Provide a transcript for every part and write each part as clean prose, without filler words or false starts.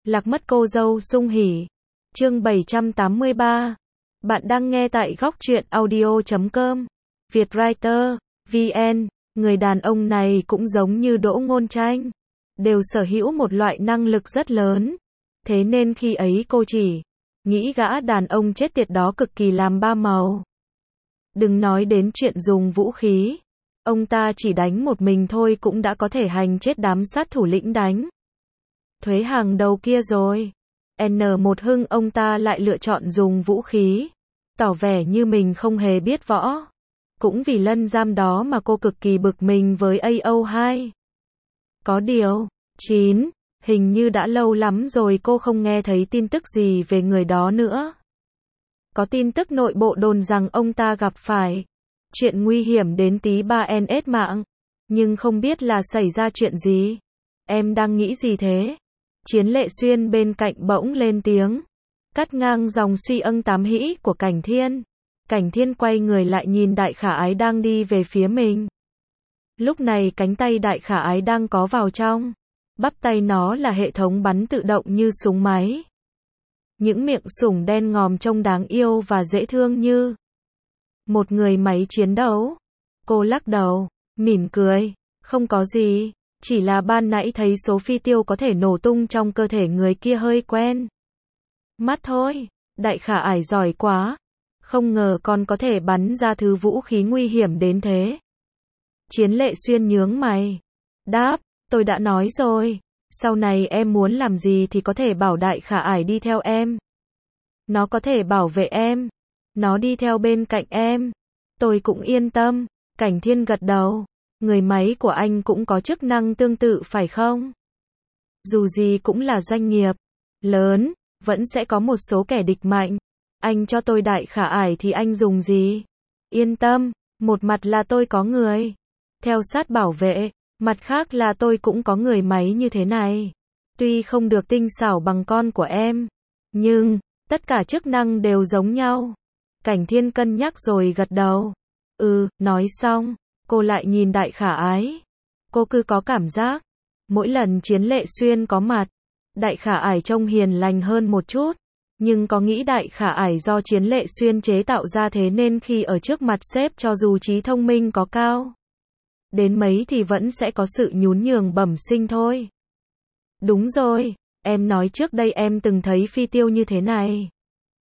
Lạc mất cô dâu sung hỉ. Chương 783. Bạn đang nghe tại góc truyện audio.com. Vietwriter, VN. Người đàn ông này cũng giống như Đỗ Ngôn Tranh, đều sở hữu một loại năng lực rất lớn. Thế nên khi ấy cô chỉ nghĩ gã đàn ông chết tiệt đó cực kỳ làm ba màu. Đừng nói đến chuyện dùng vũ khí. Ông ta chỉ đánh một mình thôi cũng đã có thể hành chết đám sát thủ lĩnh đánh thuế hàng đầu kia rồi. N1 Hưng ông ta lại lựa chọn dùng vũ khí, tỏ vẻ như mình không hề biết võ. Cũng vì lân giam đó mà cô cực kỳ bực mình với AO2. Có điều, hình như đã lâu lắm rồi cô không nghe thấy tin tức gì về người đó nữa. Có tin tức nội bộ đồn rằng ông ta gặp phải chuyện nguy hiểm đến tí 3NS mạng, nhưng không biết là xảy ra chuyện gì. Em đang nghĩ gì thế? Chiến Lệ Xuyên bên cạnh bỗng lên tiếng, cắt ngang dòng suy ân tám hĩ của Cảnh Thiên. Cảnh Thiên quay người lại nhìn Đại Khả Ái đang đi về phía mình. Lúc này cánh tay Đại Khả Ái đang có vào trong bắp tay nó là hệ thống bắn tự động như súng máy. Những miệng sủng đen ngòm trông đáng yêu và dễ thương như một người máy chiến đấu. Cô lắc đầu, mỉm cười, không có gì, chỉ là ban nãy thấy số phi tiêu có thể nổ tung trong cơ thể người kia hơi quen mắt thôi. Đại Khả Ải giỏi quá, không ngờ con có thể bắn ra thứ vũ khí nguy hiểm đến thế. Chiến Lệ Xuyên nhướng mày, đáp, tôi đã nói rồi, sau này em muốn làm gì thì có thể bảo Đại Khả Ải đi theo em. Nó có thể bảo vệ em, nó đi theo bên cạnh em, tôi cũng yên tâm. Cảnh Thiên gật đầu, người máy của anh cũng có chức năng tương tự phải không? Dù gì cũng là doanh nghiệp lớn, vẫn sẽ có một số kẻ địch mạnh. Anh cho tôi Đại Khả Ải thì anh dùng gì? Yên tâm, một mặt là tôi có người theo sát bảo vệ, mặt khác là tôi cũng có người máy như thế này. Tuy không được tinh xảo bằng con của em, nhưng tất cả chức năng đều giống nhau. Cảnh Thiên cân nhắc rồi gật đầu. Nói xong, cô lại nhìn Đại Khả Ái. Cô cứ có cảm giác, mỗi lần Chiến Lệ Xuyên có mặt, Đại Khả Ải trông hiền lành hơn một chút. Nhưng có nghĩ Đại Khả Ải do Chiến Lệ Xuyên chế tạo ra thế nên khi ở trước mặt sếp cho dù trí thông minh có cao đến mấy thì vẫn sẽ có sự nhún nhường bẩm sinh thôi. Đúng rồi, em nói trước đây em từng thấy phi tiêu như thế này.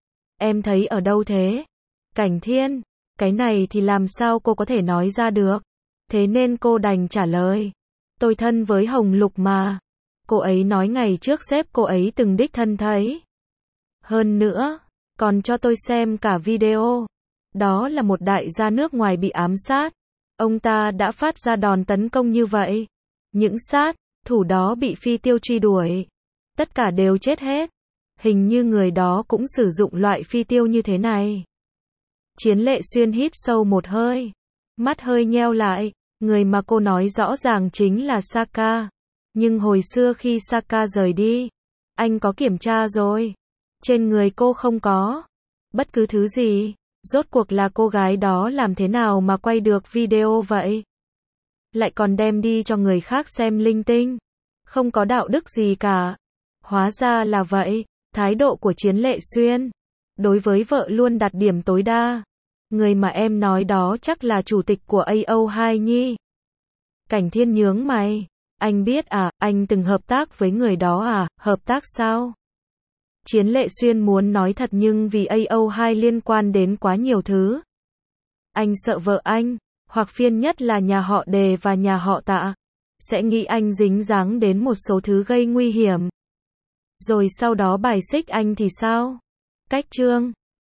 Em thấy ở đâu thế? Cảnh Thiên, cái này thì làm sao cô có thể nói ra được. Thế nên cô đành trả lời, tôi thân với Hồng Lục mà. Cô ấy nói ngày trước sếp cô ấy từng đích thân thấy. Hơn nữa, còn cho tôi xem cả video. Đó là một đại gia nước ngoài bị ám sát. Ông ta đã phát ra đòn tấn công như vậy. Những sát thủ đó bị phi tiêu truy đuổi, tất cả đều chết hết. Hình như người đó cũng sử dụng loại phi tiêu như thế này. Chiến Lệ Xuyên hít sâu một hơi, mắt hơi nheo lại. Người mà cô nói rõ ràng chính là Saka. Nhưng hồi xưa khi Saka rời đi, anh có kiểm tra rồi. Trên người cô không có bất cứ thứ gì. Rốt cuộc là cô gái đó làm thế nào mà quay được video vậy? Lại còn đem đi cho người khác xem linh tinh. Không có đạo đức gì cả. Hóa ra là vậy. Thái độ của Chiến Lệ Xuyên đối với vợ luôn đặt điểm tối đa. Người mà em nói đó chắc là chủ tịch của AO2 nhi. Cảnh Thiên nhướng mày. Anh biết à, anh từng hợp tác với người đó à, hợp tác sao? Chiến Lệ Xuyên muốn nói thật nhưng vì AO2 liên quan đến quá nhiều thứ. Anh sợ vợ anh, hoặc phiên nhất là nhà họ Đề và nhà họ Tạ, sẽ nghĩ anh dính dáng đến một số thứ gây nguy hiểm. Rồi sau đó bài xích anh thì sao? Cách chương